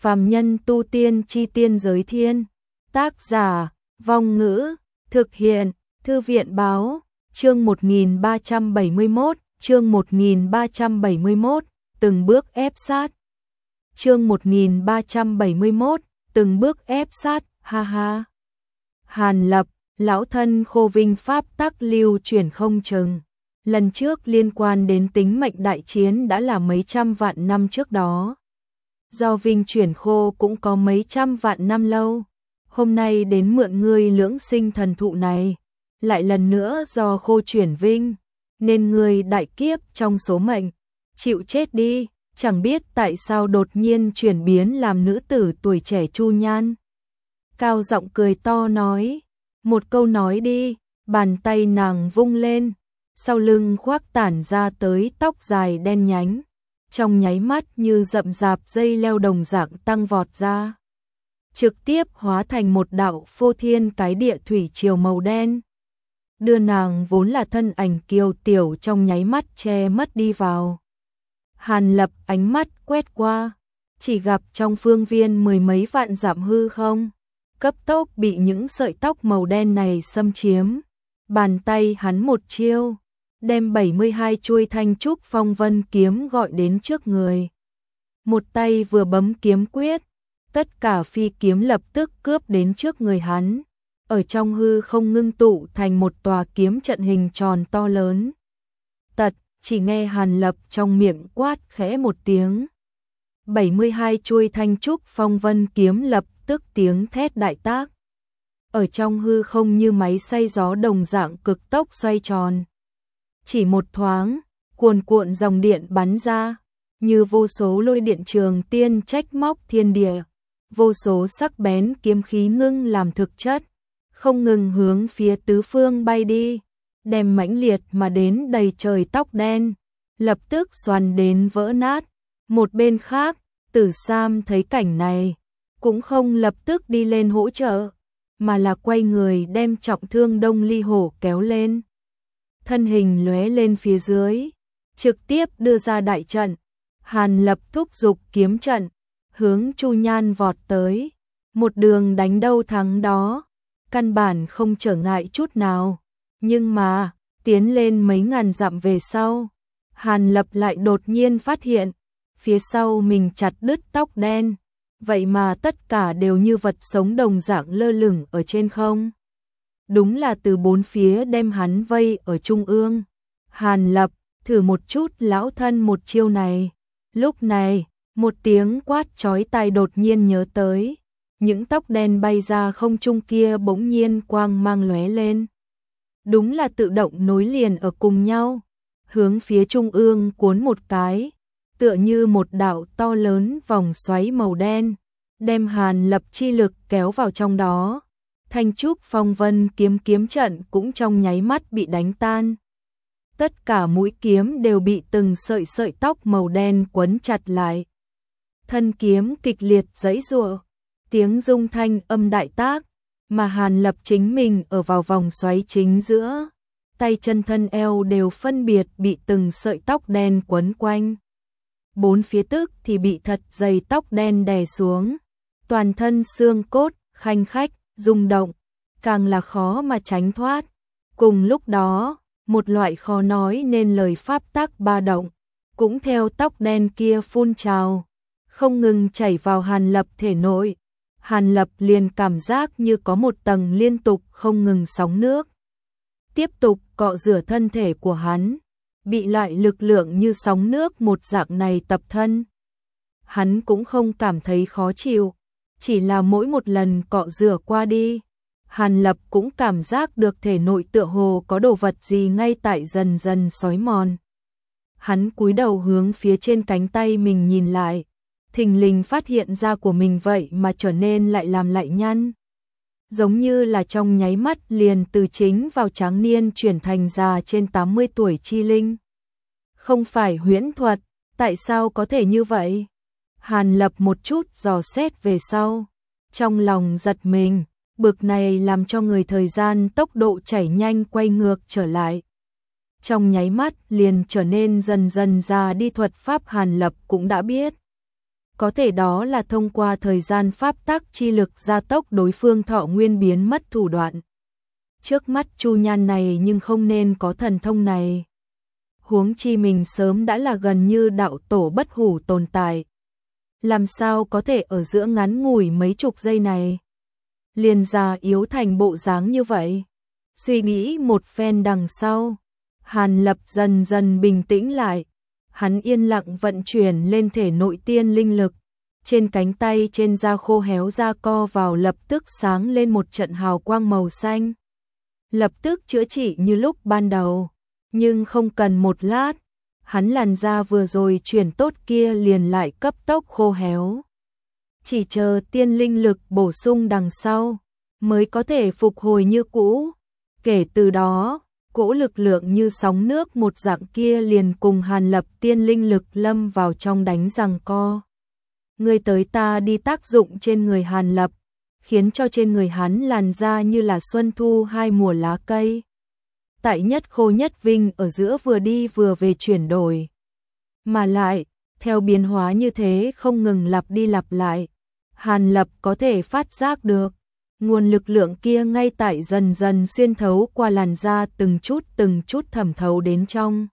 Phàm nhân tu tiên chi tiên giới thiên. Tác giả, Vong Ngữ, thực hiện, Thư viện báo, chương 1371, chương 1371, từng bước ép sát. Chương 1371, từng bước ép sát, ha ha. Hàn Lập, lão thân khô vinh pháp tắc lưu chuyển không chừng. Lần trước liên quan đến tính mệnh đại chiến đã là mấy trăm vạn năm trước đó. Do vinh chuyển khô cũng có mấy trăm vạn năm lâu. Hôm nay đến mượn ngươi lưỡng sinh thần thụ này, lại lần nữa do khô chuyển vinh, nên ngươi đại kiếp trong số mệnh, chịu chết đi, chẳng biết tại sao đột nhiên chuyển biến làm nữ tử tuổi trẻ chu nhan. Cao giọng cười to nói, một câu nói đi, bàn tay nàng vung lên, sau lưng khoác tản ra tới tóc dài đen nhánh, trong nháy mắt như rậm rạp dây leo đồng dạng tăng vọt ra, trực tiếp hóa thành một đạo phô thiên cái địa thủy triều màu đen, đưa nàng vốn là thân ảnh kiều tiểu trong nháy mắt che mất đi vào. Hàn Lập ánh mắt quét qua, chỉ gặp trong phương viên mười mấy vạn dặm hư không, cấp tốc bị những sợi tóc màu đen này xâm chiếm. Bàn tay hắn một chiêu, đem 72 chuôi thanh trúc phong vân kiếm gọi đến trước người. Một tay vừa bấm kiếm quyết, tất cả phi kiếm lập tức cướp đến trước người hắn, ở trong hư không ngưng tụ thành một tòa kiếm trận hình tròn to lớn. Tật, chỉ nghe Hàn Lập trong miệng quát khẽ một tiếng. 72 chuôi thanh trúc phong vân kiếm lập tức tiếng thét đại tác. Ở trong hư không như máy xay gió đồng dạng cực tốc xoay tròn. Chỉ một thoáng, cuồn cuộn dòng điện bắn ra, như vô số lôi điện trường tiên trách móc thiên địa, vô số sắc bén kiếm khí ngưng làm thực chất, không ngừng hướng phía tứ phương bay đi, đem mãnh liệt mà đến đầy trời tóc đen, lập tức xoắn đến vỡ nát. Một bên khác, Tử Sam thấy cảnh này, cũng không lập tức đi lên hỗ trợ, mà là quay người đem trọng thương Đông Ly Hổ kéo lên. Thân hình lóe lên phía dưới, trực tiếp đưa ra đại trận. Hàn Lập thúc giục kiếm trận, hướng Chu Nhan vọt tới, một đường đánh đâu thắng đó, căn bản không trở ngại chút nào. Nhưng mà, tiến lên mấy ngàn dặm về sau, Hàn Lập lại đột nhiên phát hiện, phía sau mình chặt đứt tóc đen, vậy mà tất cả đều như vật sống đồng dạng lơ lửng ở trên không. Đúng là từ bốn phía đem hắn vây ở trung ương. Hàn Lập, thử một chút lão thân một chiêu này. Lúc này, một tiếng quát chói tai đột nhiên nhớ tới. Những tóc đen bay ra không trung kia bỗng nhiên quang mang lóe lên. Đúng là tự động nối liền ở cùng nhau, hướng phía trung ương cuốn một cái, tựa như một đạo to lớn vòng xoáy màu đen, đem Hàn Lập chi lực kéo vào trong đó. Thanh trúc phong vân kiếm trận cũng trong nháy mắt bị đánh tan. Tất cả mũi kiếm đều bị từng sợi sợi tóc màu đen quấn chặt lại. Thân kiếm kịch liệt giãy giụa, tiếng rung thanh âm đại tác, mà Hàn Lập chính mình ở vào vòng xoáy chính giữa, tay chân thân eo đều phân biệt bị từng sợi tóc đen quấn quanh. Bốn phía tức thì bị thật dày tóc đen đè xuống, toàn thân xương cốt khanh khách rung động, càng là khó mà tránh thoát. Cùng lúc đó, một loại khó nói nên lời pháp tắc ba động cũng theo tóc đen kia phun trào, không ngừng chảy vào Hàn Lập thể nội. Hàn Lập liền cảm giác như có một tầng liên tục không ngừng sóng nước tiếp tục cọ rửa thân thể của hắn, bị loại lực lượng như sóng nước một dạng này tập thân. Hắn cũng không cảm thấy khó chịu, chỉ là mỗi một lần cọ rửa qua đi, Hàn Lập cũng cảm giác được thể nội tựa hồ có đồ vật gì ngay tại dần dần xói mòn. Hắn cúi đầu hướng phía trên cánh tay mình nhìn lại, thình lình phát hiện ra của mình vậy mà trở nên lại làm lại nhăn. Giống như là trong nháy mắt liền từ chính vào tráng niên chuyển thành già trên 80 tuổi chi linh. Không phải huyễn thuật, tại sao có thể như vậy? Hàn Lập một chút dò xét về sau, trong lòng giật mình, bực này làm cho người thời gian tốc độ chảy nhanh quay ngược trở lại. Trong nháy mắt liền trở nên dần dần già đi, thuật pháp Hàn Lập cũng đã biết. Có thể đó là thông qua thời gian pháp tắc chi lực gia tốc đối phương thọ nguyên biến mất thủ đoạn. Trước mắt Chu Nhan này nhưng không nên có thần thông này. Huống chi mình sớm đã là gần như đạo tổ bất hủ tồn tại. Làm sao có thể ở giữa ngắn ngủi mấy chục giây này liền già yếu thành bộ dáng như vậy. Suy nghĩ một phen đằng sau, Hàn Lập dần dần bình tĩnh lại. Hắn yên lặng vận chuyển lên thể nội tiên linh lực. Trên cánh tay trên da khô héo da co vào lập tức sáng lên một trận hào quang màu xanh. Lập tức chữa trị như lúc ban đầu. Nhưng không cần một lát, hắn làn da vừa rồi chuyển tốt kia liền lại cấp tốc khô héo. Chỉ chờ tiên linh lực bổ sung đằng sau, mới có thể phục hồi như cũ. Kể từ đó, cỗ lực lượng như sóng nước một dạng kia liền cùng Hàn Lập tiên linh lực lâm vào trong đánh giằng co. Người tới ta đi tác dụng trên người Hàn Lập, khiến cho trên người hắn làn da như là xuân thu hai mùa lá cây. Tại nhất khô nhất vinh ở giữa vừa đi vừa về chuyển đổi. Mà lại, theo biến hóa như thế không ngừng lặp đi lặp lại, Hàn Lập có thể phát giác được. Nguồn lực lượng kia ngay tại dần dần xuyên thấu qua làn da từng chút thẩm thấu đến trong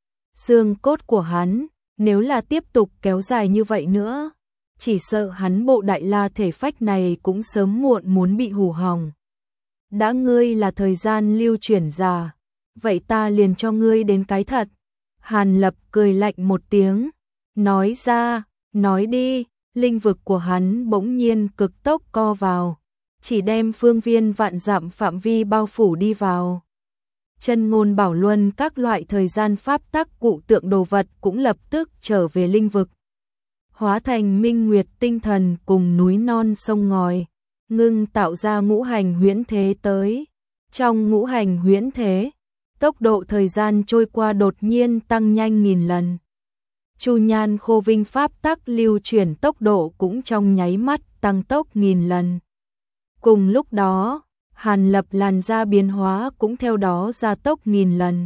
xương cốt của hắn. Nếu là tiếp tục kéo dài như vậy nữa, chỉ sợ hắn bộ đại la thể phách này cũng sớm muộn muốn bị hủ hỏng. Đã ngươi là thời gian lưu chuyển già, vậy ta liền cho ngươi đến cái thật. Hàn Lập cười lạnh một tiếng, nói ra, nói đi. Linh vực của hắn bỗng nhiên cực tốc co vào, chỉ đem phương viên vạn dặm phạm vi bao phủ đi vào. Chân ngôn bảo luân các loại thời gian pháp tắc cụ tượng đồ vật cũng lập tức trở về linh vực. Hóa thành minh nguyệt tinh thần cùng núi non sông ngòi, ngưng tạo ra ngũ hành huyễn thế tới. Trong ngũ hành huyễn thế, tốc độ thời gian trôi qua đột nhiên tăng nhanh 1000 lần. Chu Nhan khô vinh pháp tắc lưu chuyển tốc độ cũng trong nháy mắt tăng tốc 1000 lần. Cùng lúc đó, Hàn Lập làn da biến hóa cũng theo đó gia tốc 1000 lần.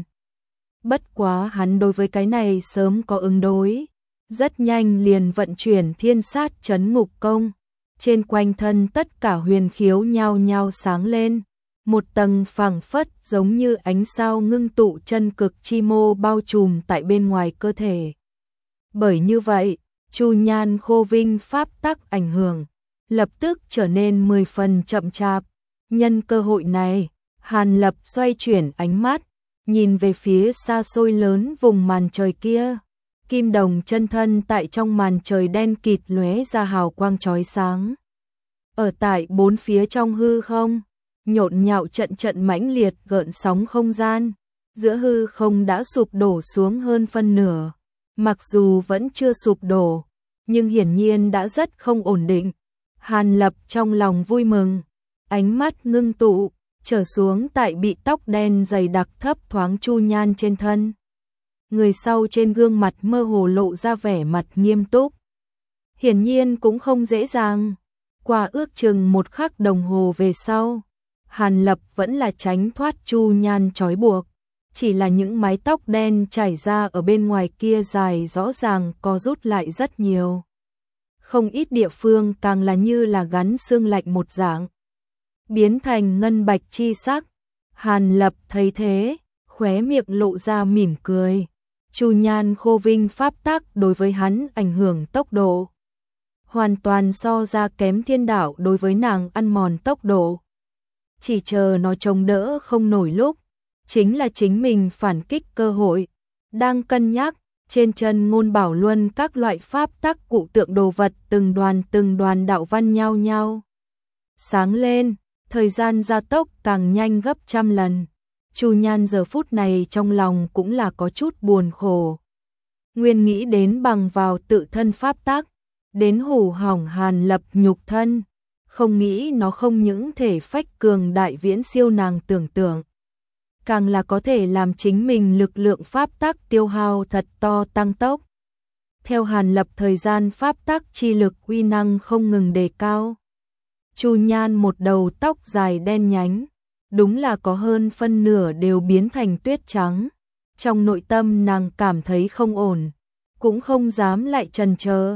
Bất quá hắn đối với cái này sớm có ứng đối, rất nhanh liền vận chuyển thiên sát chấn ngục công. Trên quanh thân tất cả huyền khiếu nhao nhao sáng lên, một tầng phẳng phất giống như ánh sao ngưng tụ chân cực chi mô bao trùm tại bên ngoài cơ thể. Bởi như vậy, Chu Nhan khô vinh pháp tắc ảnh hưởng lập tức trở nên 10 phần chậm chạp. Nhân cơ hội này, Hàn Lập xoay chuyển ánh mắt, nhìn về phía xa xôi lớn vùng màn trời kia. Kim đồng chân thân tại trong màn trời đen kịt lóe ra hào quang chói sáng. Ở tại bốn phía trong hư không, nhộn nhạo trận trận mãnh liệt gợn sóng không gian. Giữa hư không đã sụp đổ xuống hơn phân nửa. Mặc dù vẫn chưa sụp đổ, nhưng hiển nhiên đã rất không ổn định. Hàn Lập trong lòng vui mừng, ánh mắt ngưng tụ, trở xuống tại bị tóc đen dày đặc thấp thoáng Chu Nhan trên thân. Người sau trên gương mặt mơ hồ lộ ra vẻ mặt nghiêm túc. Hiển nhiên cũng không dễ dàng. Qua ước chừng 1 khắc đồng hồ về sau, Hàn Lập vẫn là tránh thoát Chu Nhan trói buộc. Chỉ là những mái tóc đen chảy ra ở bên ngoài kia dài rõ ràng co rút lại rất nhiều. Không ít địa phương càng là như là gắn xương lạnh một dạng, biến thành ngân bạch chi sắc. Hàn Lập thấy thế, khóe miệng lộ ra mỉm cười. Chu Nhan khô vinh pháp tắc đối với hắn ảnh hưởng tốc độ, hoàn toàn so ra kém thiên đạo đối với nàng ăn mòn tốc độ. Chỉ chờ nó chống đỡ không nổi lúc, chính là chính mình phản kích cơ hội. Đang cân nhắc, trên chân ngôn bảo luân các loại pháp tắc cụ tượng đồ vật từng đoàn đạo văn nhau nhau sáng lên, thời gian gia tốc càng nhanh gấp trăm lần. Chu Nhan giờ phút này trong lòng cũng là có chút buồn khổ. Nguyên nghĩ đến bằng vào tự thân pháp tắc, đến hủ hỏng Hàn Lập nhục thân, không nghĩ nó không những thể phách cường đại viễn siêu nàng tưởng tượng, càng là có thể làm chính mình lực lượng pháp tắc tiêu hao thật to tăng tốc. Theo Hàn Lập thời gian pháp tắc chi lực uy năng không ngừng đề cao. Chu Nhan một đầu tóc dài đen nhánh, đúng là có hơn phân nửa đều biến thành tuyết trắng. Trong nội tâm nàng cảm thấy không ổn, cũng không dám lại chần chờ.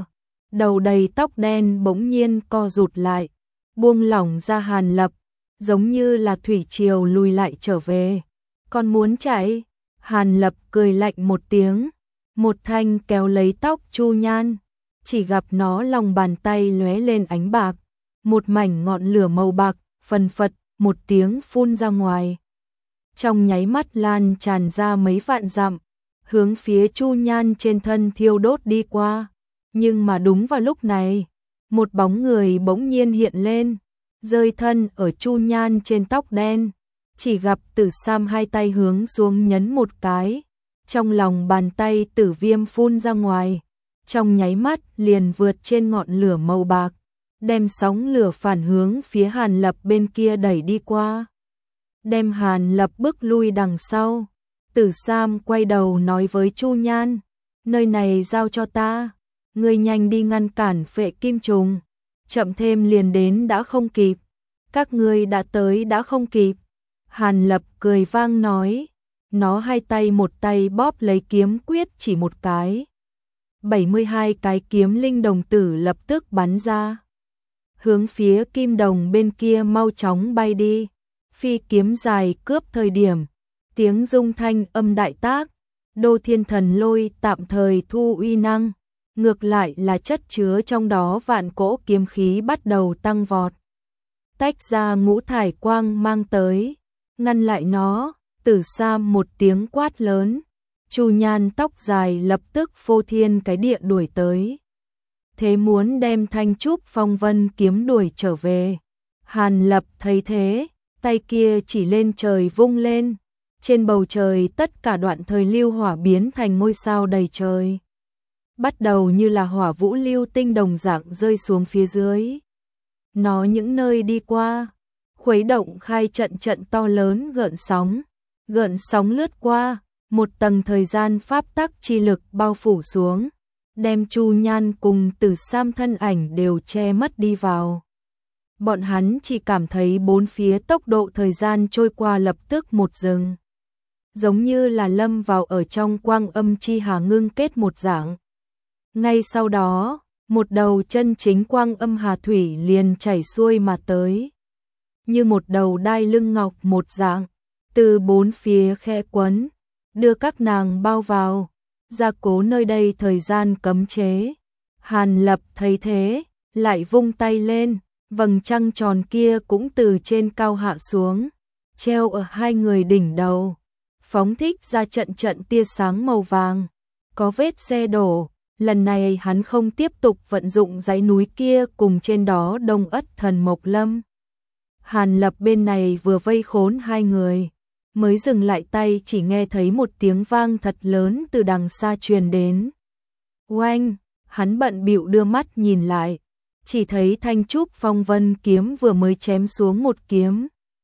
đầu đầy tóc đen bỗng nhiên co rụt lại, buông lỏng ra Hàn Lập, giống như là thủy triều lùi lại trở về. Còn muốn chạy? Hàn Lập cười lạnh một tiếng, một thanh kéo lấy tóc Chu Nhan, chỉ gặp nó lòng bàn tay lóe lên ánh bạc, một mảnh ngọn lửa màu bạc, phần phật, một tiếng phun ra ngoài. Trong nháy mắt lan tràn ra mấy vạn dặm, hướng phía Chu Nhan trên thân thiêu đốt đi qua. Nhưng mà đúng vào lúc này, một bóng người bỗng nhiên hiện lên, rơi thân ở Chu Nhan trên tóc đen. Chỉ gặp Tử Sam hai tay hướng xuống nhấn một cái, trong lòng bàn tay tử viêm phun ra ngoài, trong nháy mắt liền vượt trên ngọn lửa màu bạc, đem sóng lửa phản hướng phía Hàn Lập bên kia đẩy đi qua, đem Hàn Lập bước lui đằng sau. Tử Sam quay đầu nói với Chu Nhan, nơi này giao cho ta, ngươi nhanh đi ngăn cản Phệ Kim Trùng, chậm thêm liền đến đã không kịp, các ngươi đã tới đã không kịp. Hàn Lập cười vang nói, nó hai tay một tay bóp lấy kiếm quyết chỉ một cái. 72 cái kiếm linh đồng tử lập tức bắn ra, hướng phía kim đồng bên kia mau chóng bay đi. Phi kiếm dài cướp thời điểm, tiếng rung thanh âm đại tác, Đô Thiên Thần Lôi tạm thời thu uy năng, ngược lại là chất chứa trong đó vạn cỗ kiếm khí bắt đầu tăng vọt. Tách ra ngũ thải quang mang tới, ngăn lại nó. Tử Sam một tiếng quát lớn, Chu Nhan tóc dài lập tức phô thiên cái địa đuổi tới, thế muốn đem Thanh Trúc Phong Vân kiếm đuổi trở về. Hàn Lập thấy thế, tay kia chỉ lên trời vung lên, trên bầu trời tất cả đoạn thời lưu hỏa biến thành ngôi sao đầy trời, bắt đầu như là hỏa vũ lưu tinh đồng dạng rơi xuống phía dưới. Nó những nơi đi qua, khuấy động khai trận trận to lớn gợn sóng lướt qua, một tầng thời gian pháp tắc chi lực bao phủ xuống, đem Chu Nhan cùng Tử Sam thân ảnh đều che mất đi vào. Bọn hắn chỉ cảm thấy bốn phía tốc độ thời gian trôi qua lập tức một dừng, giống như là lâm vào ở trong quang âm chi hà ngưng kết một dạng. Ngay sau đó, một đầu chân chính quang âm hà thủy liền chảy xuôi mà tới, như một đầu đai lưng ngọc một dạng, từ bốn phía khe quấn, đưa các nàng bao vào, gia cố nơi đây thời gian cấm chế. Hàn Lập thấy thế, lại vung tay lên, vầng trăng tròn kia cũng từ trên cao hạ xuống, treo ở hai người đỉnh đầu, phóng thích ra trận trận tia sáng màu vàng, có vết xe đổ. Lần này hắn không tiếp tục vận dụng dãy núi kia cùng trên đó Đông Ất Thần Mộc Lâm. Hàn Lập bên này vừa vây khốn hai người, mới dừng lại tay, chỉ nghe thấy một tiếng vang thật lớn từ đằng xa truyền đến. Oanh, hắn bận bịu đưa mắt nhìn lại, chỉ thấy Thanh Trúc Phong Vân kiếm vừa mới chém xuống một kiếm,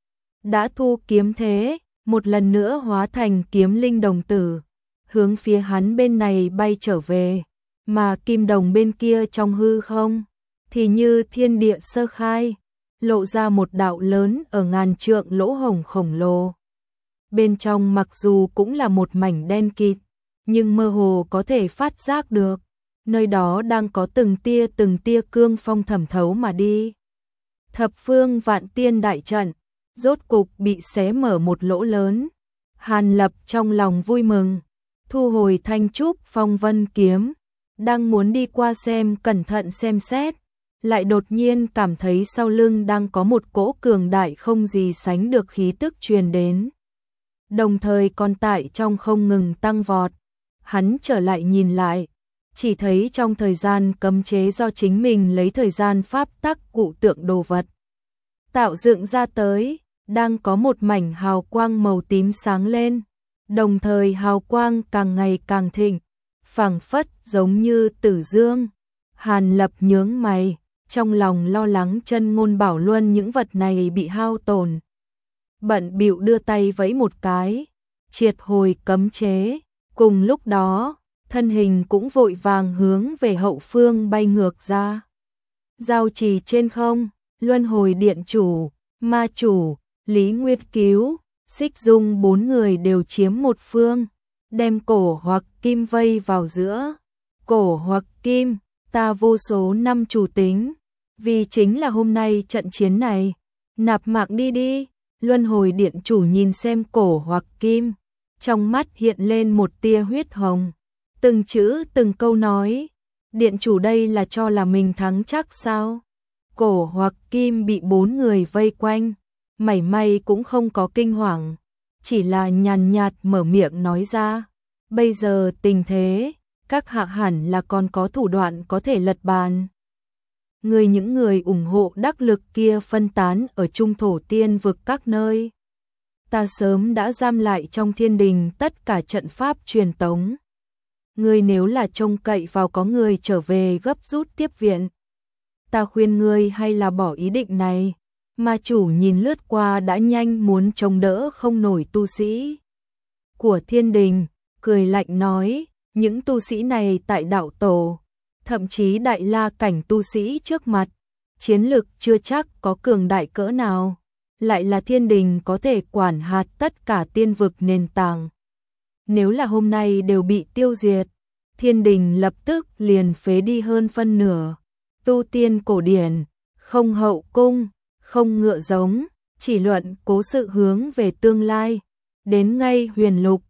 đã thu kiếm thế, một lần nữa hóa thành kiếm linh đồng tử, hướng phía hắn bên này bay trở về, mà kim đồng bên kia trong hư không thì như thiên địa sơ khai, lộ ra một đạo lớn ở ngàn trượng lỗ hổng khổng lồ. Bên trong mặc dù cũng là một mảnh đen kịt, nhưng mơ hồ có thể phát giác được, nơi đó đang có từng tia cương phong thẩm thấu mà đi. Thập phương vạn tiên đại trận, rốt cục bị xé mở một lỗ lớn. Hàn Lập trong lòng vui mừng, thu hồi Thanh Trúc Phong Vân kiếm, đang muốn đi qua xem cẩn thận xem xét, lại đột nhiên cảm thấy sau lưng đang có một cỗ cường đại không gì sánh được khí tức truyền đến, đồng thời còn tại trong không ngừng tăng vọt. Hắn trở lại nhìn lại, chỉ thấy trong thời gian cấm chế do chính mình lấy thời gian pháp tắc cụ tượng đồ vật tạo dựng ra tới, đang có một mảnh hào quang màu tím sáng lên, đồng thời hào quang càng ngày càng thịnh, phảng phất giống như tử dương. Hàn Lập nhướng mày, trong lòng lo lắng chân ngôn bảo luân những vật này bị hao tổn, bận bịu đưa tay vẫy một cái, triệt hồi cấm chế. Cùng lúc đó, thân hình cũng vội vàng hướng về hậu phương bay ngược ra. Giao trì trên không, Luân Hồi Điện chủ, Ma chủ, Lý Nguyệt Cứu, Xích Dung bốn người đều chiếm một phương, đem Cổ Hoặc Kim vây vào giữa. Cổ Hoặc Kim, ta vô số năm chủ tính, vì chính là hôm nay trận chiến này, nạp mạng đi đi. Luân hồi điện chủ nhìn xem cổ hoặc kim, trong mắt hiện lên một tia huyết hồng, từng chữ từng câu nói, điện chủ đây là cho là mình thắng chắc sao? Cổ hoặc kim bị 4 người vây quanh, mảy may cũng không có kinh hoàng, chỉ là nhàn nhạt mở miệng nói ra, bây giờ tình thế, các hạ hẳn là còn có thủ đoạn có thể lật bàn. Những người ủng hộ đắc lực kia phân tán ở trung thổ tiên vực các nơi. Ta sớm đã giam lại trong thiên đình tất cả trận pháp truyền tống. Ngươi nếu là trông cậy vào có người trở về gấp rút tiếp viện, ta khuyên ngươi hay là bỏ ý định này. Ma chủ nhìn lướt qua đã nhanh muốn chống đỡ không nổi tu sĩ của thiên đình, cười lạnh nói, những tu sĩ này tại đạo tổ, thậm chí đại la cảnh tu sĩ trước mặt, chiến lực chưa chắc có cường đại cỡ nào, lại là thiên đình có thể quản hạt tất cả tiên vực nền tảng. Nếu là hôm nay đều bị tiêu diệt, thiên đình lập tức liền phế đi hơn phân nửa. Tu tiên cổ điển, không hậu cung, không ngựa giống, chỉ luận cố sự hướng về tương lai. Đến ngay huyền lục,